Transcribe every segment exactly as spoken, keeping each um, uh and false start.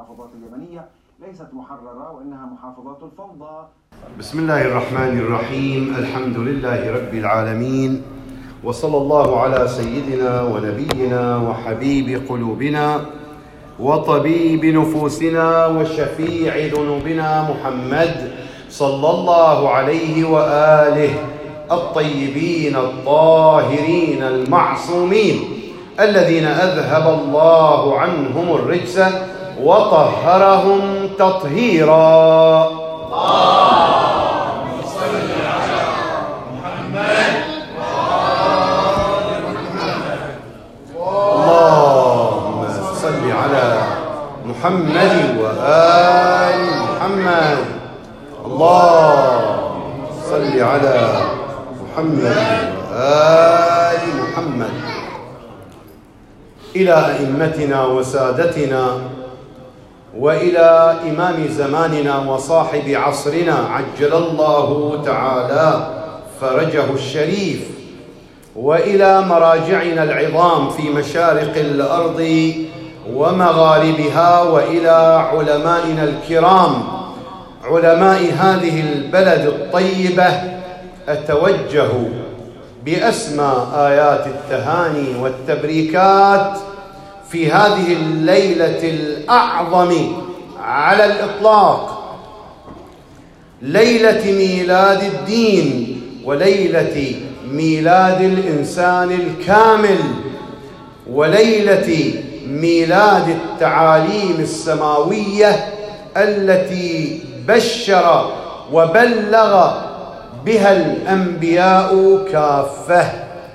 المحافظات اليمنية ليست محررة وإنها محافظات الفوضى. بسم الله الرحمن الرحيم. الحمد لله رب العالمين، وصلى الله على سيدنا ونبينا وحبيب قلوبنا وطبيب نفوسنا وشفيع ذنوبنا محمد صلى الله عليه وآله الطيبين الطاهرين المعصومين الذين أذهب الله عنهم الرجس وطهرهم تطهيرا. اللهم صل على محمد وآل محمد. اللهم صل على محمد وآل محمد. اللهم صل على محمد وآل محمد. إلى أئمتنا وسادتنا وإلى إمام زماننا وصاحب عصرنا عجل الله تعالى فرجه الشريف، وإلى مراجعنا العظام في مشارق الأرض ومغاربها، وإلى علمائنا الكرام علماء هذه البلد الطيبة، أتوجه بأسمى آيات التهاني والتبريكات في هذه الليلة الأعظم على الإطلاق، ليلة ميلاد الدين وليلة ميلاد الإنسان الكامل وليلة ميلاد التعاليم السماوية التي بشر وبلغ بها الأنبياء كافة،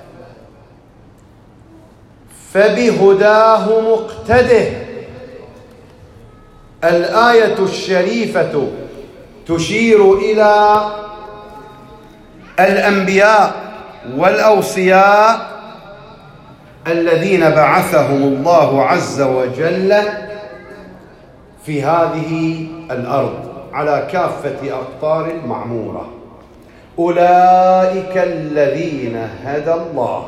فبهداه مقتده. الآية الشريفة تشير إلى الأنبياء والأوصياء الذين بعثهم الله عز وجل في هذه الأرض على كافة أقطار المعمورة. أولئك الذين هدى الله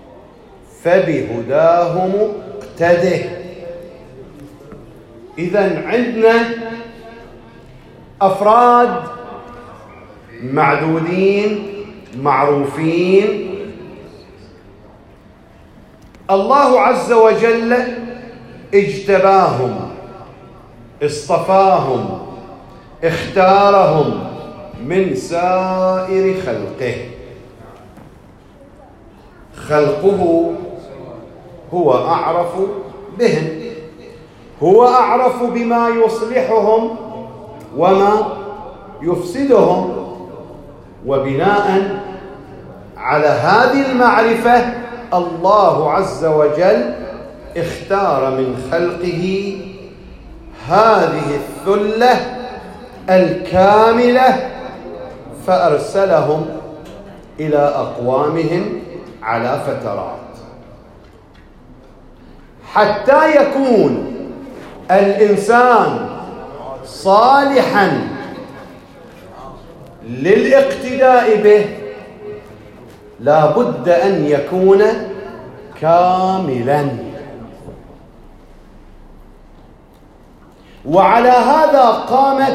فبهداه مقتده. إذن عندنا أفراد معدودين معروفين الله عز وجل اجتباهم، اصطفاهم، اختارهم من سائر خلقه. خلقه هو أعرف بهم، هو أعرف بما يصلحهم وما يفسدهم، وبناء على هذه المعرفة الله عز وجل اختار من خلقه هذه الثلة الكاملة فأرسلهم إلى أقوامهم على فترات حتى يكون الإنسان صالحا للاقتداء به، لا بد أن يكون كاملا. وعلى هذا قامت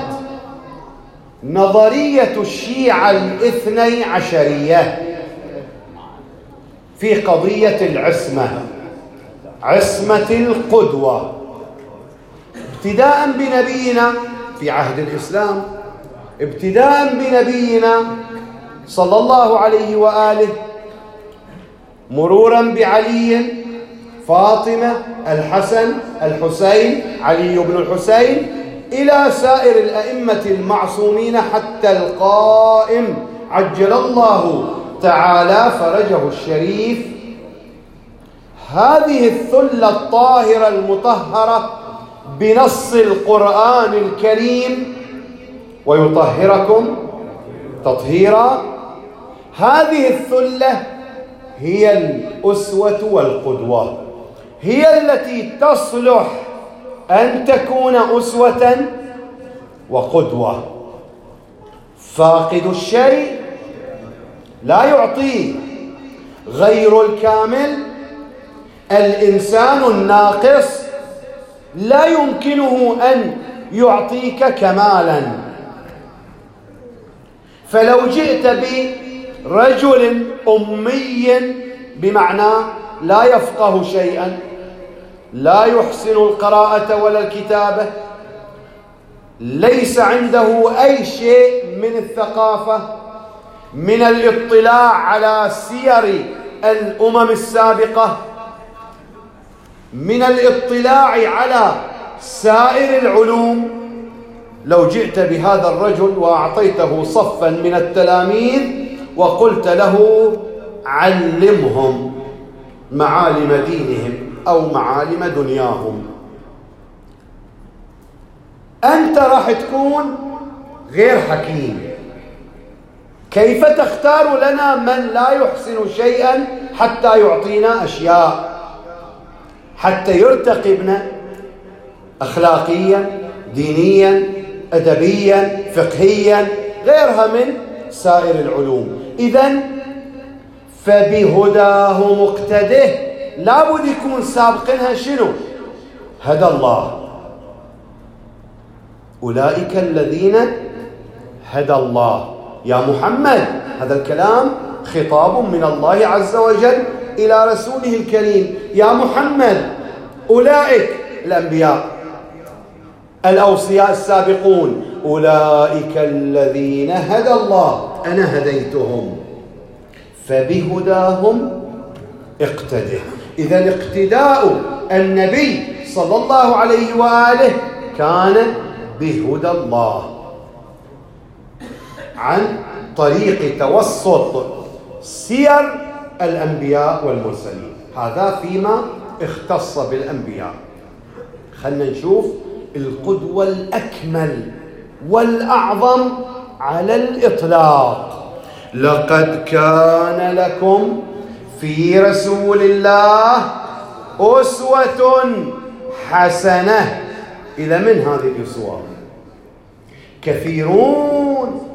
نظرية الشيعة الاثني عشرية في قضية العصمة، عصمة القدوة، ابتداء بنبينا في عهد الإسلام، ابتداء بنبينا صلى الله عليه وآله، مرورا بعلي، فاطمة، الحسن، الحسين، علي بن الحسين، إلى سائر الأئمة المعصومين حتى القائم عجل الله تعالى فرجه الشريف. هذه الثلة الطاهرة المطهرة بنص القرآن الكريم ويطهركم تطهيرا، هذه الثلة هي الأسوة والقدوة، هي التي تصلح أن تكون أسوة وقدوة. فاقد الشيء لا يعطيه، غير الكامل الإنسان الناقص لا يمكنه أن يعطيك كمالا. فلو جئت برجل أمي بمعنى لا يفقه شيئا، لا يحسن القراءة ولا الكتابة، ليس عنده أي شيء من الثقافة، من الاطلاع على سير الأمم السابقة، من الاطلاع على سائر العلوم، لو جئت بهذا الرجل وأعطيته صفا من التلاميذ وقلت له علمهم معالم دينهم أو معالم دنياهم، أنت راح تكون غير حكيم. كيف تختار لنا من لا يحسن شيئا حتى يعطينا أشياء، حتى يرتقي بنا أخلاقيا، دينيا، أدبيا، فقهيا، غيرها من سائر العلوم؟ إذن فبهداه مقتده، لابد يكون سابقنها شنو؟ هدى الله. أولئك الذين هدى الله. يا محمد، هذا الكلام خطاب من الله عز وجل إلى رسوله الكريم. يا محمد، أولئك الأنبياء الأوصياء السابقون، أولئك الذين هدى الله، أنا هديتهم، فبهداهم اقتده. إذا اقتداء النبي صلى الله عليه وآله كان بهدى الله عن طريق توسط سير الأنبياء والمرسلين. هذا فيما اختص بالأنبياء. خلنا نشوف القدوة الأكمل والأعظم على الإطلاق. لقد كان لكم في رسول الله أسوة حسنة. إلى من هذه الأسوة؟ كثيرون،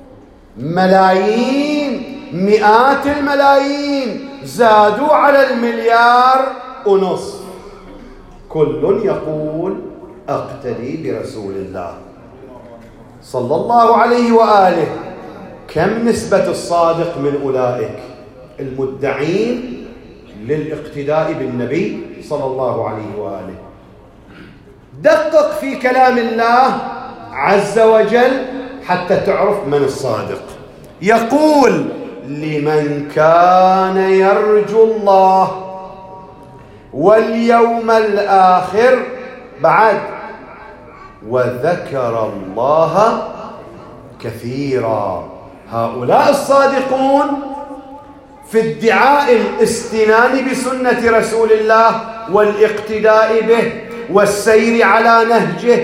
ملايين، مئات الملايين، زادوا على المليار ونصف، كل يقول أقتدي برسول الله صلى الله عليه وآله. كم نسبة الصادق من أولئك المدعين للاقتداء بالنبي صلى الله عليه وآله؟ دقق في كلام الله عز وجل حتى تعرف من الصادق. يقول: لمن كان يرجو الله واليوم الآخر، بعد وذكر الله كثيرا. هؤلاء الصادقون في ادعاء الاستنان بسنة رسول الله والاقتداء به والسير على نهجه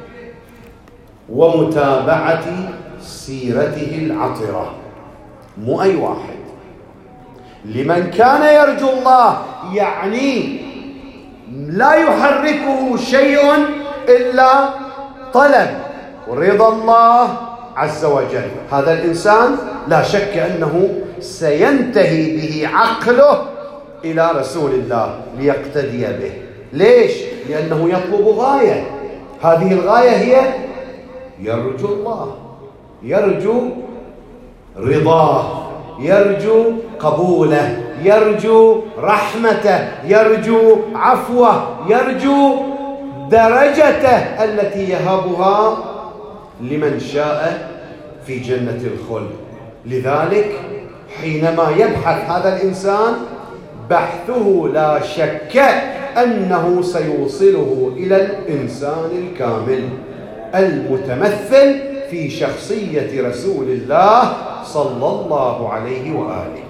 ومتابعة سيرته العطرة. مو أي واحد. لمن كان يرجو الله يعني لا يحركه شيء إلا طلب رضا الله عز وجل. هذا الإنسان لا شك أنه سينتهي به عقله إلى رسول الله ليقتدي به. ليش؟ لأنه يطلب غاية. هذه الغاية هي يرجو الله، يرجو رضاه، يرجو قبوله، يرجو رحمته، يرجو عفوه، يرجو درجته التي يهبها لمن شاء في جنة الخلد. لذلك حينما يبحث هذا الإنسان بحثه لا شك أنه سيوصله إلى الإنسان الكامل المتمثل في شخصية رسول الله صلى الله عليه وآله.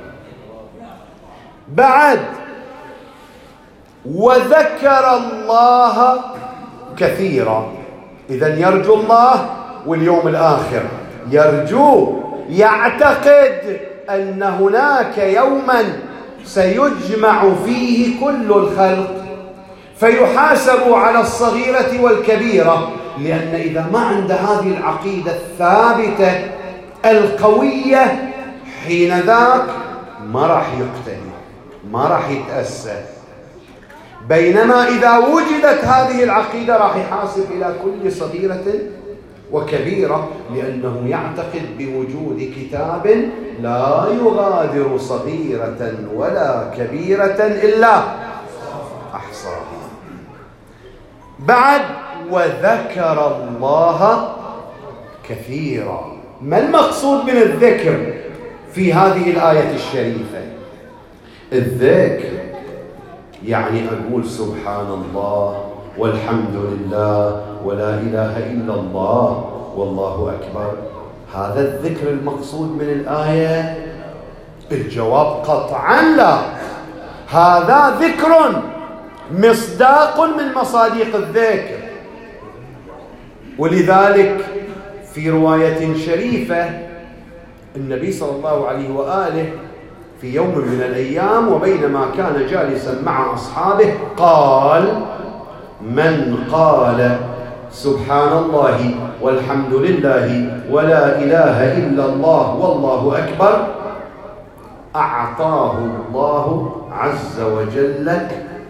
بعد وذكر الله كثيرا. إذن يرجو الله واليوم الآخر، يرجو، يعتقد أن هناك يوما سيجمع فيه كل الخلق فيحاسب على الصغيرة والكبيرة. لأن إذا ما عنده هذه العقيدة الثابتة القوية حين ذاك ما راح يقتدي، ما راح يتأسى بينما إذا وجدت هذه العقيدة راح يحاسب إلى كل صغيرة وكبيرة، لأنه يعتقد بوجود كتاب لا يغادر صغيرة ولا كبيرة إلا أحصاها. بعد وذكر الله كثيرا. ما المقصود من الذكر في هذه الآية الشريفة؟ الذكر يعني أقول سبحان الله والحمد لله ولا إله إلا الله والله أكبر. هذا الذكر المقصود من الآية؟ الجواب قطعا لا. هذا ذكر مصداق من مصادق الذكر. ولذلك في رواية شريفة النبي صلى الله عليه وآله في يوم من الأيام وبينما كان جالسا مع أصحابه قال: من قال سبحان الله والحمد لله ولا إله إلا الله والله أكبر أعطاه الله عز وجل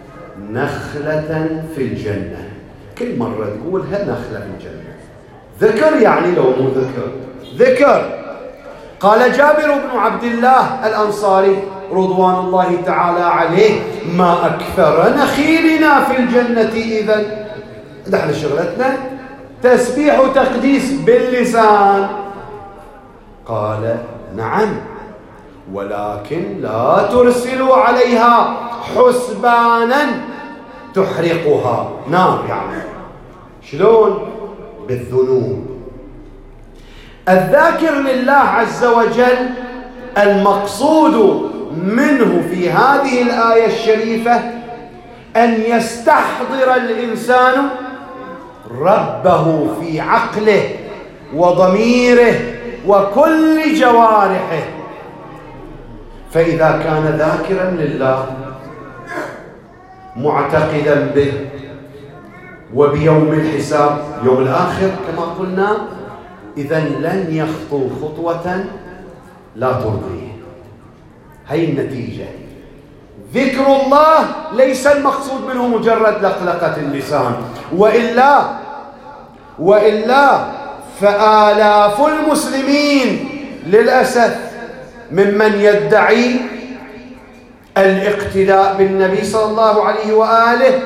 نخلة في الجنة. كل مرة تقولها نخلة في الجنة. ذكر يعني لو مو ذكر ذكر. قال جابر بن عبد الله الأنصاري رضوان الله تعالى عليه: ما أكثر نخيلنا في الجنة إذن. نحن شغلتنا تسبيح وتقديس باللسان. قال: نعم، ولكن لا ترسلوا عليها حسبانا تحرقها، نار يعني. شلون؟ بالذنوب. الذاكر لله عز وجل المقصود منه في هذه الآية الشريفة أن يستحضر الإنسان ربه في عقله وضميره وكل جوارحه. فإذا كان ذاكرا لله معتقدا به وبيوم الحساب يوم الآخر كما قلنا، إذن لن يخطو خطوة لا ترضيه. هي النتيجة. ذكر الله ليس المقصود منه مجرد لقلقة اللسان، وإلا وإلا فآلاف المسلمين للأسف ممن يدعي الاقتداء بالنبي صلى الله عليه وآله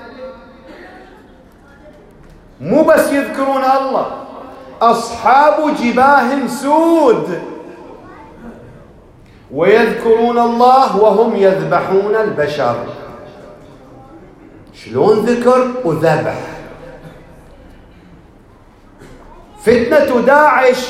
مو بس يذكرون الله، أصحاب جباه سود، ويذكرون الله وهم يذبحون البشر. شلون ذكر وذبح؟ فتنة داعش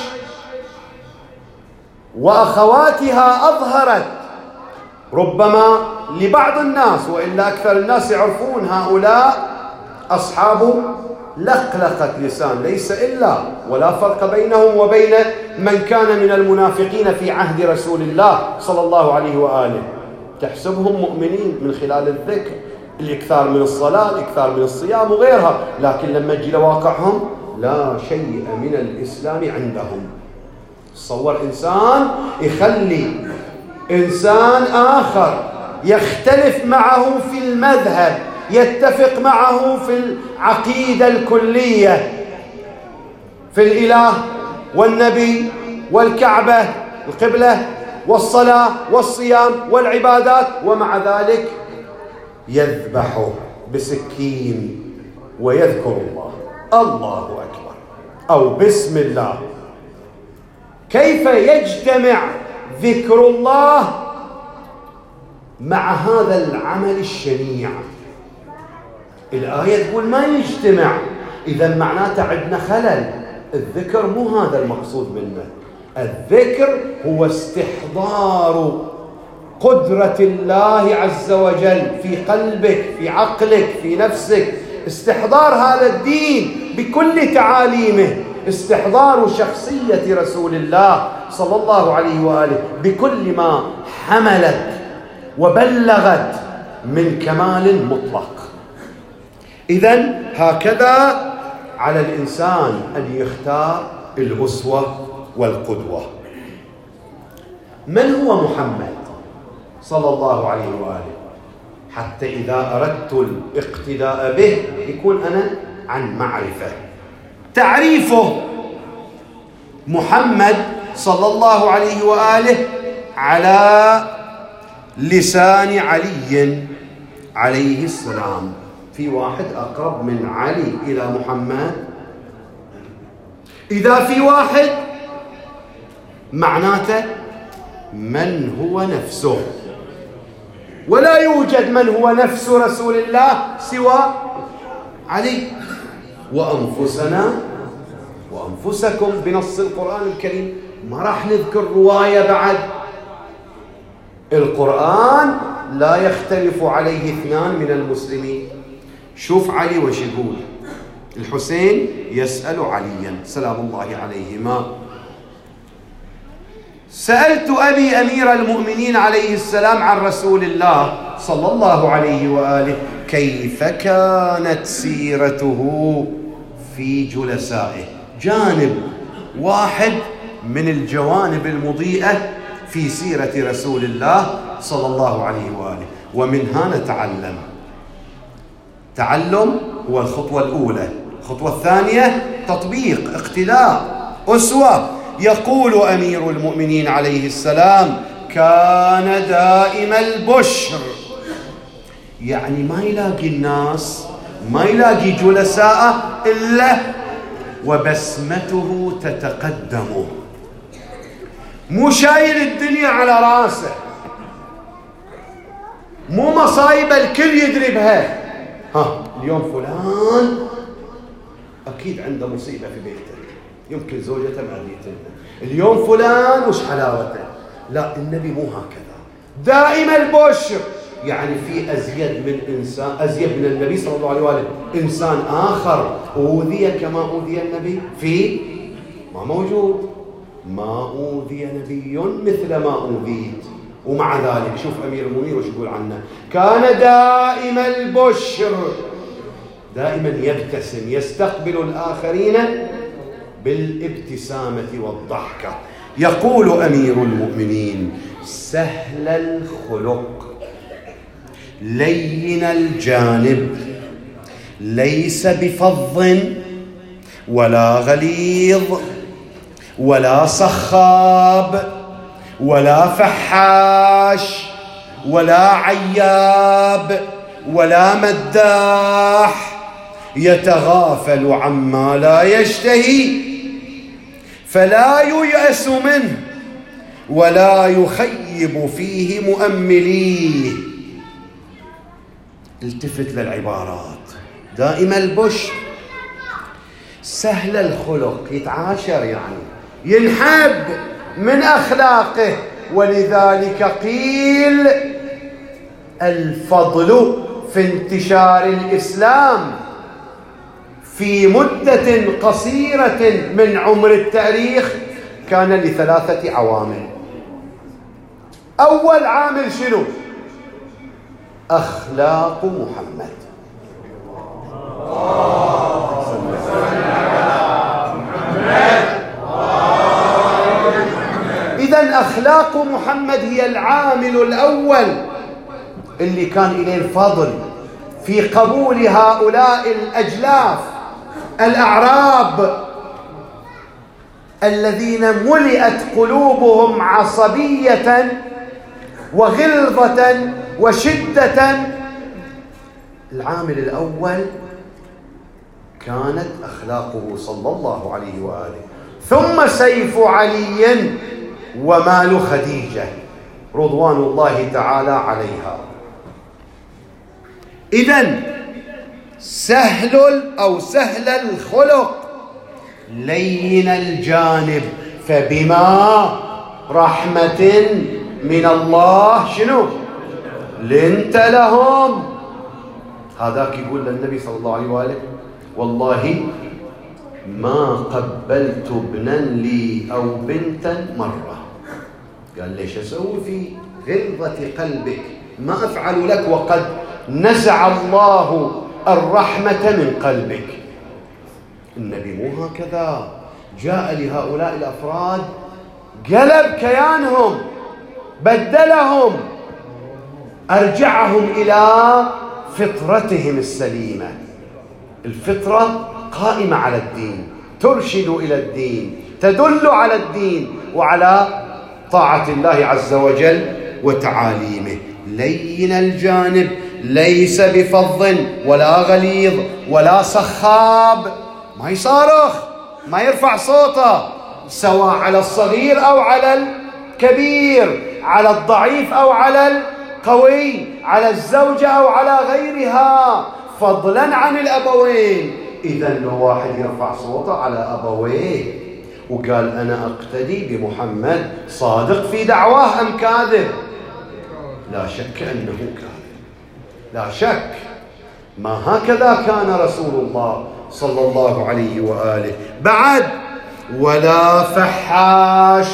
وأخواتها أظهرت ربما لبعض الناس، وإلا أكثر الناس يعرفون هؤلاء أصحاب لقلقة لسان، ليس إلا ولا فرق بينهم وبين من كان من المنافقين في عهد رسول الله صلى الله عليه وآله. تحسبهم مؤمنين من خلال الذكر، الإكثار من الصلاة، الإكثار من الصيام وغيرها، لكن لما تجي لواقعهم لا شيء من الإسلام عندهم. تصور إنسان يخلي إنسان آخر يختلف معه في المذهب، يتفق معه في العقيدة الكلية، في الإله والنبي والكعبة القبلة والصلاة والصيام والعبادات، ومع ذلك يذبحه بسكين ويذكر الله، الله أكبر، أو بسم الله. كيف يجتمع ذكر الله مع هذا العمل الشنيع؟ الآية تقول ما يجتمع، إذا معناته عندنا خلل. الذكر مو هذا المقصود منه. الذكر هو استحضار قدرة الله عز وجل في قلبك، في عقلك، في نفسك، استحضار هذا الدين بكل تعاليمه، استحضار شخصية رسول الله صلى الله عليه وآله بكل ما حملت وبلغت من كمال مطلق. إذن هكذا على الإنسان أن يختار الأسوة والقدوة. من هو محمد صلى الله عليه وآله؟ حتى إذا أردت الاقتداء به يكون أنا عن معرفة. تعريفه محمد صلى الله عليه وآله على لسان علي عليه السلام. في واحد أقرب من علي إلى محمد؟ إذا في واحد معناته من هو نفسه، ولا يوجد من هو نفس رسول الله سوى علي. وأنفسنا وأنفسكم بنص القرآن الكريم. ما راح نذكر رواية بعد. القرآن لا يختلف عليه اثنان من المسلمين. شوف علي وش يقول. الحسين يسأل عليا سلام الله عليهما: سألت أبي أمير المؤمنين عليه السلام عن رسول الله صلى الله عليه وآله كيف كانت سيرته في جلسائه. جانب واحد من الجوانب المضيئة في سيرة رسول الله صلى الله عليه وآله، ومنها نتعلم. تعلم هو الخطوة الأولى. الخطوة الثانية تطبيق، اقتداء، أسوة. يقول أمير المؤمنين عليه السلام: كان دائم البشر، يعني ما يلاقي الناس، ما يلاقي جلساء إلا وبسمته تتقدمه. مو شايل الدنيا على راسه، مو مصايب الكل يدري بها. ها اليوم فلان أكيد عنده مصيبة في بيته، يمكن زوجته ماليته. اليوم فلان وش حلاوته. لا، النبي مو هكذا. دائم البشر، يعني في أزيد من إنسان، أزيد من النبي صلى الله عليه وآله إنسان آخر أوذي كما أوذي النبي؟ في ما موجود. ما أوذي نبي مثل ما أوذيت. ومع ذلك شوف أمير المؤمنين وش يقول عنه: كان دائم البشر، دائما يبتسم، يستقبل الآخرين بالابتسامة والضحكة. يقول أمير المؤمنين: سهل الخلق، لين الجانب، ليس بفظ ولا غليظ ولا صخاب ولا فحاش ولا عياب ولا مداح، يتغافل عما لا يشتهي فلا ييأس منه ولا يخيب فيه مؤمليه. التفت للعبارات. دائم البشر، سهل الخلق، يتعاشر يعني ينحب من أخلاقه. ولذلك قيل الفضل في انتشار الإسلام في مدة قصيرة من عمر التاريخ كان لثلاثة عوامل. أول عامل شنو؟ أخلاق محمد. إذن أخلاق محمد هي العامل الأول اللي كان إليه الفضل في قبول هؤلاء الأجلاف الأعراب الذين ملئت قلوبهم عصبية وغلظة وشدة. العامل الأول كانت أخلاقه صلى الله عليه وآله، ثم سيف علي ومال خديجة رضوان الله تعالى عليها. إذن سهل أو سهل الخلق، لين الجانب، فبما رحمة من الله شنو لنت لهم. هذاك يقول للنبي صلى الله عليه وآله: والله ما قبلت ابنا لي أو بنتا مرة. قال: ليش أسوي في غلظة قلبك؟ ما أفعل لك وقد نزع الله الرحمة من قلبك. النبي مو هكذا. جاء لهؤلاء الأفراد قلب كيانهم، بدلهم. أرجعهم إلى فطرتهم السليمة. الفطرة قائمة على الدين، ترشد إلى الدين، تدل على الدين وعلى طاعة الله عز وجل وتعاليمه. لين الجانب، ليس بفظ ولا غليظ ولا سخاب، ما يصارخ، ما يرفع صوته، سواء على الصغير أو على الكبير، على الضعيف أو على القوي، على الزوجة أو على غيرها، فضلا عن الأبوين. إذا لو واحد يرفع صوته على أبويه وقال أنا أقتدي بمحمد، صادق في دعواه أم كاذب؟ لا شك أنه كاذب، لا شك. ما هكذا كان رسول الله صلى الله عليه وآله. بعد ولا فحاش.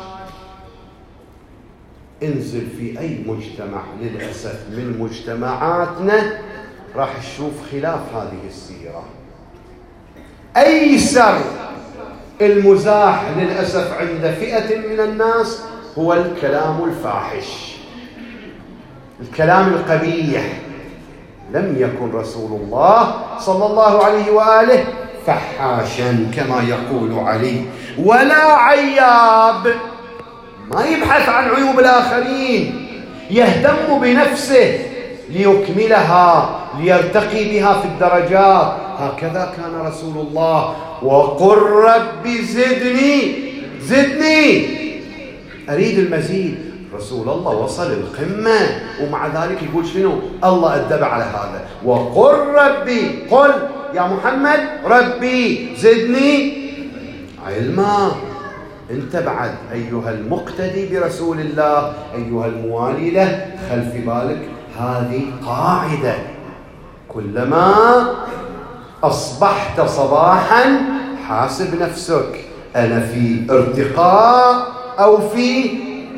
انزل في أي مجتمع للأسف من مجتمعاتنا راح تشوف خلاف هذه السيرة. أيسر المزاح للأسف عند فئة من الناس هو الكلام الفاحش، الكلام القبيح. لم يكن رسول الله صلى الله عليه وآله فحاشا كما يقول علي، ولا عياب، ما يبحث عن عيوب الآخرين، يهتم بنفسه ليكملها، ليرتقي بها في الدرجات. هكذا كان رسول الله. وقل رب زدني زدني، أريد المزيد. رسول الله وصل القمة ومع ذلك يقول شنو؟ الله أدب على هذا. وقل ربي، قل يا محمد ربي زدني علما. انت بعد أيها المقتدي برسول الله، أيها الموالي له، خل في بالك هذه قاعدة. كلما أصبحت صباحا حاسب نفسك، أنا في ارتقاء أو في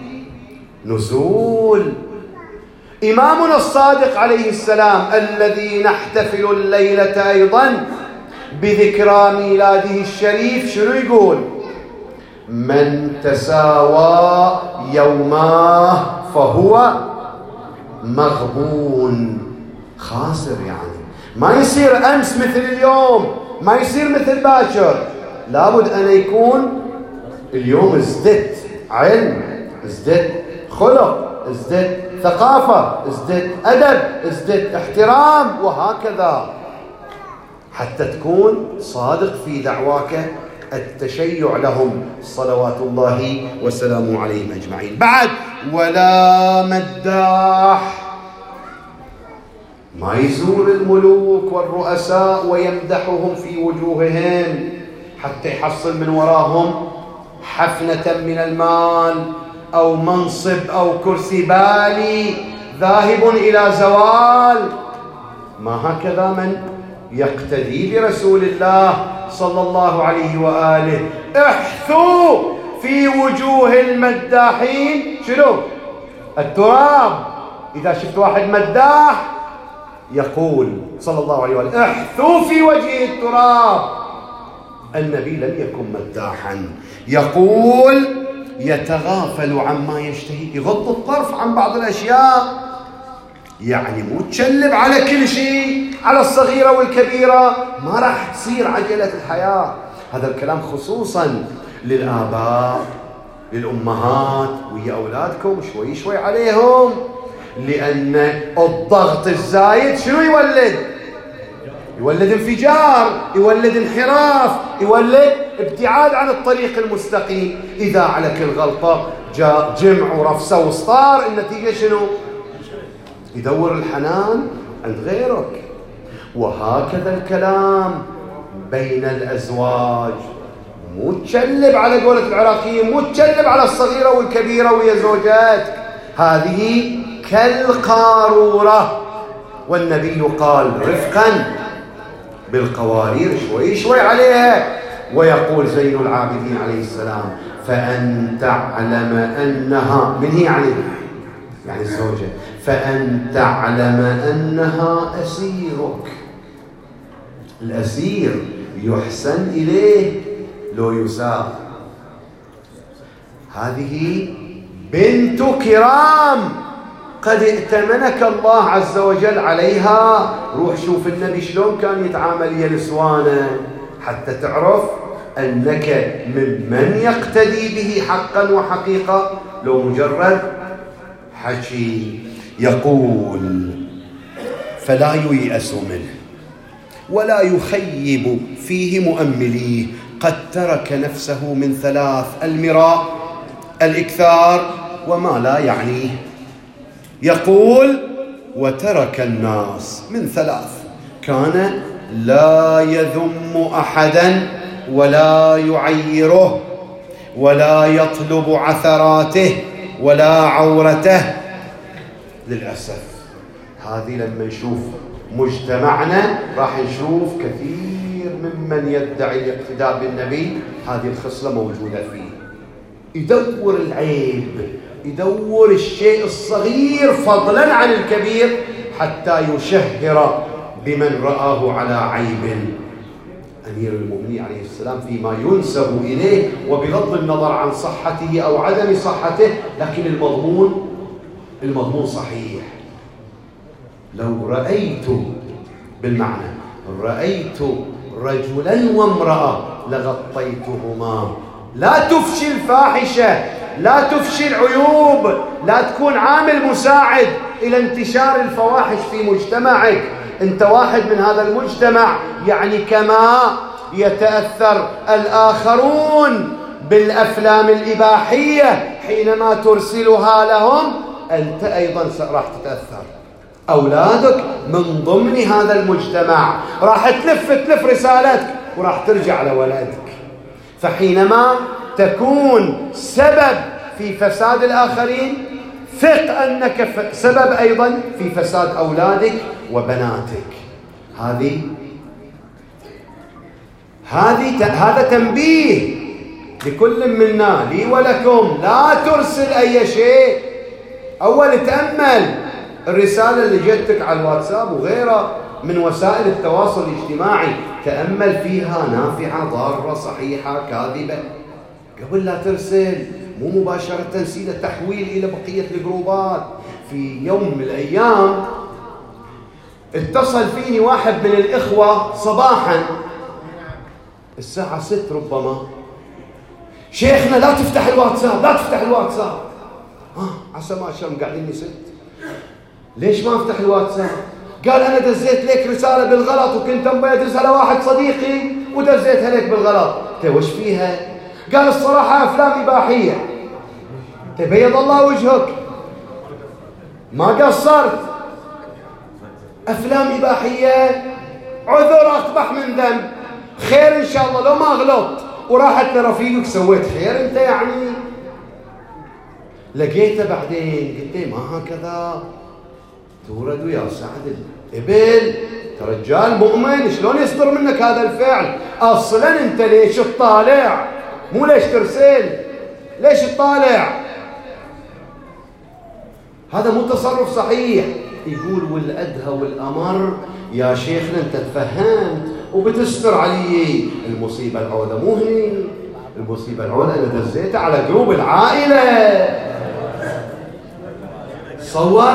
نزول. إمامنا الصادق عليه السلام الذي نحتفل الليلة أيضا بذكرى ميلاده الشريف، شنو يقول؟ من تساوى يوماه فهو مغبون، خاسر. يعني ما يصير أمس مثل اليوم، ما يصير مثل باكر، لابد أن يكون اليوم ازددت علم، ازددت خلق، ازددت ثقافة، ازددت أدب، ازددت احترام، وهكذا حتى تكون صادق في دعواك التشيع لهم صلوات الله وسلامه عليهم أجمعين. بعد ولا مداح، ما يزور الملوك والرؤساء ويمدحهم في وجوههم حتى يحصل من وراهم حفنة من المال أو منصب أو كرسي بالي ذاهب إلى زوال. ما هكذا من يقتدي برسول الله صلى الله عليه وآله. احثوا في وجوه المداحين شنو؟ التراب. إذا شفت واحد مداح يقول صلى الله عليه وآله احثوا في وجهه التراب. النبي لم يكن مداحا، يقول يتغافل عما يشتهي، يغض الطرف عن بعض الأشياء، يعني مو تشلب على كل شيء، على الصغيرة والكبيرة، ما راح تصير عجلة الحياة. هذا الكلام خصوصا للآباء، للأمهات، ويا أولادكم شوي شوي عليهم، لأن الضغط الزايد شنو يولد؟ يولد انفجار، يولد انحراف، يولد ابتعاد عن الطريق المستقيم. إذا على كل غلطة جاء جمع ورفسة وسطار، النتيجة شنو؟ يدور الحنان عند غيرك. وهكذا الكلام بين الأزواج، مو تشلب على قولة العراقيين، مو تشلب على الصغيرة والكبيرة ويا زوجاتك، هذه كالقارورة. والنبي قال رفقا بالقوارير، شوي شوي عليها. ويقول زين العابدين عليه السلام فأن تعلم أنها، من هي يعني؟ يعني الزوجة. فأن تعلم أنها أسيرك. الأسير يحسن إليه لو يساء. هذه بنت كرام قد ائتمنك الله عز وجل عليها. روح شوف النبي شلون كان يتعامل يا نسوانه حتى تعرف أنك ممن يقتدي به حقا وحقيقة، لو مجرد حكي. يقول: فلا ييأس منه ولا يخيب فيه مؤمليه، قد ترك نفسه من ثلاث: المراء، الإكثار، وما لا يعنيه. يقول: وترك الناس من ثلاث: كان لا يذم أحدا ولا يعيره ولا يطلب عثراته ولا عورته. للأسف هذه لما نشوف مجتمعنا راح نشوف كثير ممن يدعي الاقتداء بالنبي هذه الخصلة موجودة فيه. يدور العيب، يدور الشيء الصغير فضلا عن الكبير حتى يشهر بمن رآه على عيب. أمير المؤمنين عليه السلام فيما ينسب إليه وبغض النظر عن صحته أو عدم صحته، لكن المضمون المضمون صحيح. لو رأيت بالمعنى رأيت رجلا وامرأة لغطيتهما. لا تفشي الفاحشة، لا تفشي العيوب، لا تكون عامل مساعد إلى انتشار الفواحش في مجتمعك. أنت واحد من هذا المجتمع، يعني كما يتأثر الآخرون بالأفلام الإباحية حينما ترسلها لهم، أنت أيضا راح تتأثر. أولادك من ضمن هذا المجتمع، راح تلف تلف رسالتك وراح ترجع لولدك. فحينما تكون سبب في فساد الآخرين، ثق أنك سبب أيضا في فساد أولادك وبناتك. هذه هذه هذا تنبيه لكل منا، لي ولكم. لا ترسل أي شيء. أول تأمل الرسالة اللي جتك على الواتساب وغيرها من وسائل التواصل الاجتماعي، تأمل فيها نافعة ضارة صحيحة كاذبة قبل لا ترسل. مو مباشرة تنسيل تحويل إلى بقية الجروبات. في يوم من الأيام اتصل فيني واحد من الإخوة صباحا الساعة ست ربما: شيخنا لا تفتح الواتساب، لا تفتح الواتساب. ها عسى ما شام قاعدين ست. ليش ما افتح الواتساب؟ قال: أنا دزيت لك رسالة بالغلط وكنت أبغى أدزها لواحد صديقي ودزيتها لك بالغلط. قلت: وش فيها؟ قال: الصراحة أفلام إباحية. تبيض الله وجهك، ما قصرت. أفلام إباحية، عذر أقبح من ذنب. خير إن شاء الله لو ما غلطت وراحت لرفيقك سويت خير أنت يعني. لقيته بعدين قلت له: ما هكذا تورد يا سعد الإبل، رجال مؤمن، شلون يصدر منك هذا الفعل؟ أصلا أنت ليش تطالع؟ مو ليش ترسل، ليش تطالع؟ هذا مو تصرف صحيح. يقول: والأدهى والأمر يا شيخنا أنت تفهمت وبتستر علي. المصيبة العودة مو هني، المصيبة العودة أنا دزيتها على جروب العائلة. صور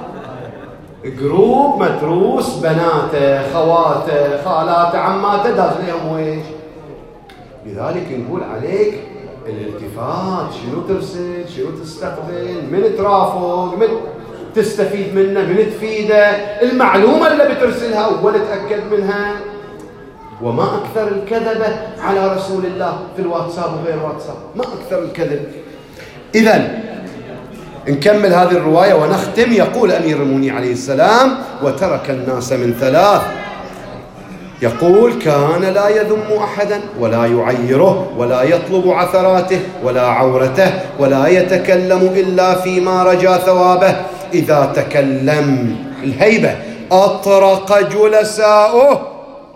جروب متروس، بناته، خواته، خالاته، عماته، داز لهم ويش. لذلك نقول عليك الالتفات، شنو ترسل، شنو تستقبل، من ترافق، من تستفيد منه، من تفيده، المعلومة اللي بترسلها ولا تأكد منها. وما أكثر الكذبة على رسول الله في الواتساب وغير واتساب، ما أكثر الكذب. إذن نكمل هذه الرواية ونختم. يقول أمير المؤمنين عليه السلام: وترك الناس من ثلاث. يقول: كان لا يذم أحدا ولا يعيره ولا يطلب عثراته ولا عورته ولا يتكلم إلا فيما رجا ثوابه. إذا تكلم، الهيبة، أطرق جلساؤه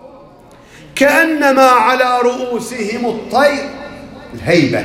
كأنما على رؤوسهم الطير. الهيبة،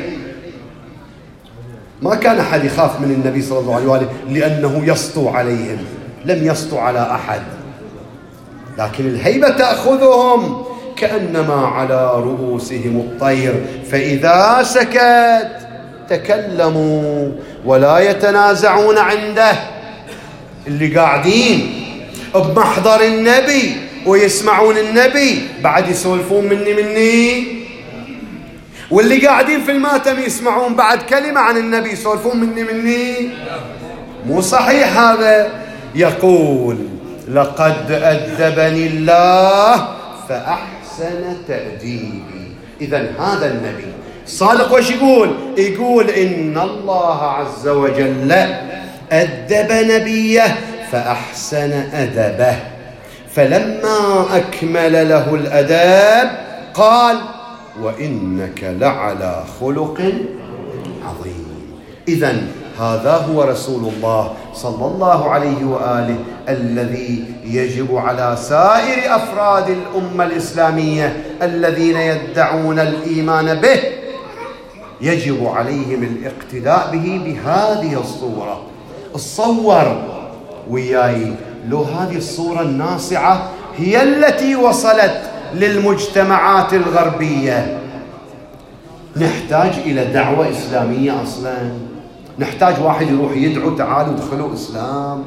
ما كان أحد يخاف من النبي صلى الله عليه وآله لأنه يسطو عليهم، لم يسطو على أحد، لكن الهيبة تأخذهم كأنما على رؤوسهم الطير. فإذا سكت تكلموا ولا يتنازعون عنده. اللي قاعدين بمحضر النبي ويسمعون النبي بعد يسولفون مني مني، واللي قاعدين في الماتم يسمعون بعد كلمة عن النبي يسولفون مني مني. مو صحيح هذا. يقول لقد أدبني الله فأحسن تأديبي. إذن هذا النبي صادق. وش يقول؟ يقول إن الله عز وجل أدب نبيه فأحسن أدبه، فلما أكمل له الأداب قال وإنك لعلى خلق عظيم. إذن هذا هو رسول الله صلى الله عليه وآله الذي يجب على سائر أفراد الأمة الإسلامية الذين يدعون الإيمان به، يجب عليهم الاقتداء به بهذه الصورة. الصور وياي لو هذه الصورة الناصعة هي التي وصلت للمجتمعات الغربية. نحتاج إلى دعوة إسلامية أصلا؟ نحتاج واحد يروح يدعو تعالوا ادخلوا إسلام؟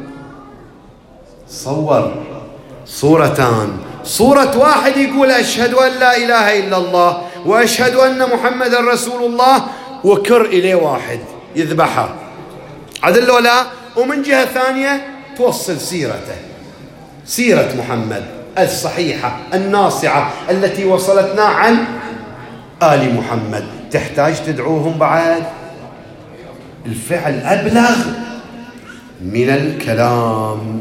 صور صورتان، صورة واحد يقول أشهد أن لا إله إلا الله وأشهد أن محمد رسول الله وكر إليه واحد يذبحه عدل لو لا، ومن جهة ثانية توصل سيرته، سيرة محمد الصحيحة الناصعة التي وصلتنا عن آل محمد. تحتاج تدعوهم بعد؟ الفعل أبلغ من الكلام.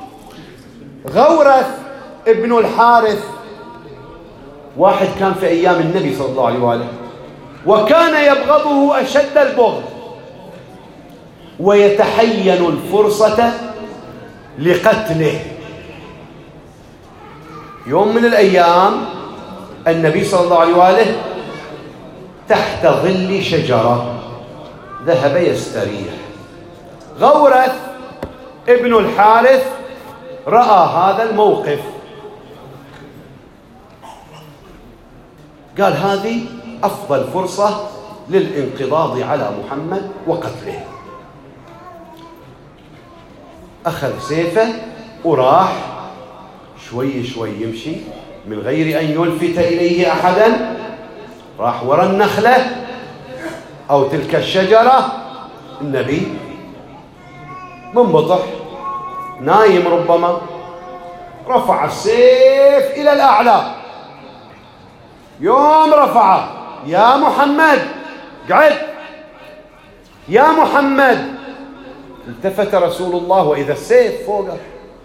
غورث ابن الحارث واحد كان في أيام النبي صلى الله عليه وآله، وكان يبغضه أشد البغض ويتحين الفرصة لقتله. يوم من الأيام النبي صلى الله عليه وآله تحت ظل شجرة ذهب يستريح. غورث ابن الحارث رأى هذا الموقف، قال هذه أفضل فرصة للانقضاض على محمد وقتله. أخذ سيفه وراح شوي شوي يمشي من غير أن يلفت إليه أحدا. راح وراء النخلة أو تلك الشجرة. النبي منبطح نايم ربما، رفع السيف إلى الأعلى. يوم رفعه يا محمد قعد يا محمد، التفت رسول الله وإذا السيف فوقه.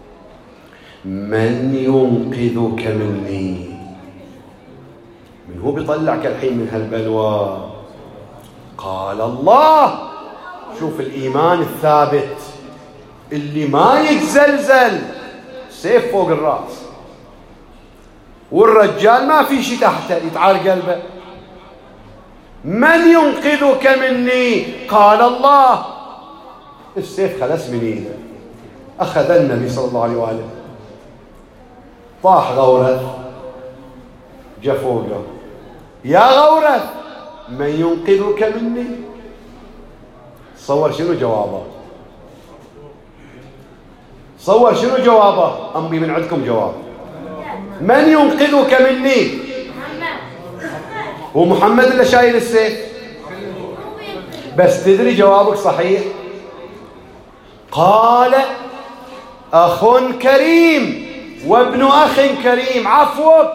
من ينقذك مني؟ من هو بيطلعك الحين من هالبلوى؟ قال الله. شوف الإيمان الثابت اللي ما يتزلزل، سيف فوق الرأس والرجال ما في شيء تحته يتعال قلبه. من ينقذك مني؟ قال الله. السيف خلص من ايده، أخذ النبي صلى الله عليه وآله. طاح غورث جاء فوقه، يا غورث من ينقذك مني؟ صور شنو جوابه؟ صور شنو جوابه؟ أمي من عندكم جواب. من ينقذك مني؟ هو محمد اللي شايل السيف. بس تدري جوابك صحيح. قال أخ كريم وابن أخ كريم عفوك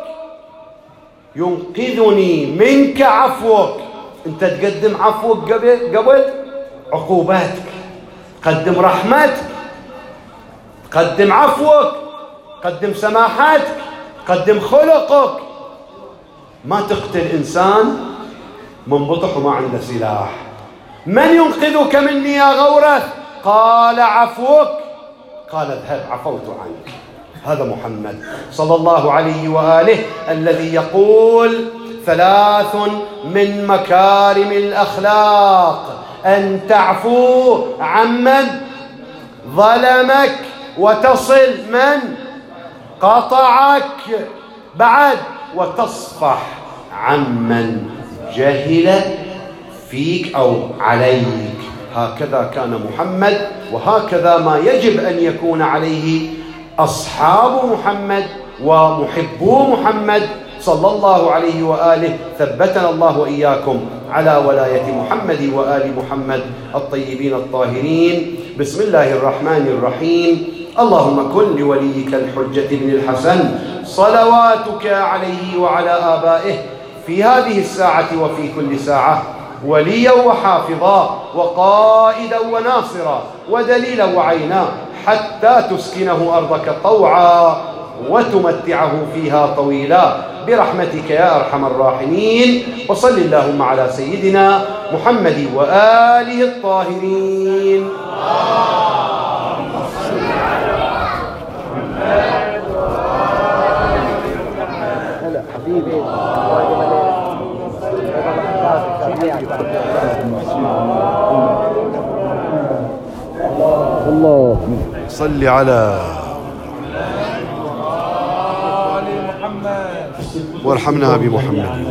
ينقذني منك عفوك. أنت تقدم عفوك قبل قبل عقوباتك، قدم رحمتك، قدم عفوك، قدم سماحتك، قدم خلقك. ما تقتل إنسان منبطح وما عنده سلاح. من ينقذك مني يا غورث؟ قال عفوك. قال اذهب عفوت عنك. هذا محمد صلى الله عليه وآله الذي يقول ثلاث من مكارم الأخلاق أن تعفو عمن ظلمك وتصل من قطعك، بعد وتصفح عمن جهل فيك أو عليك. هكذا كان محمد، وهكذا ما يجب أن يكون عليه أصحاب محمد ومحبو محمد صلى الله عليه وآله. ثبتنا الله وإياكم على ولاية محمد وآل محمد الطيبين الطاهرين. بسم الله الرحمن الرحيم. اللهم كن لوليك الحجة بن الحسن صلواتك عليه وعلى آبائه في هذه الساعة وفي كل ساعة وليا وحافظا وقائدا وناصرا ودليلا وعينا، حتى تسكنه أرضك طوعا وتمتعه فيها طويلا برحمتك يا أرحم الراحمين. وصل اللهم على سيدنا محمد وآله الطاهرين. الله صل على محمد وارحمنا بمحمد.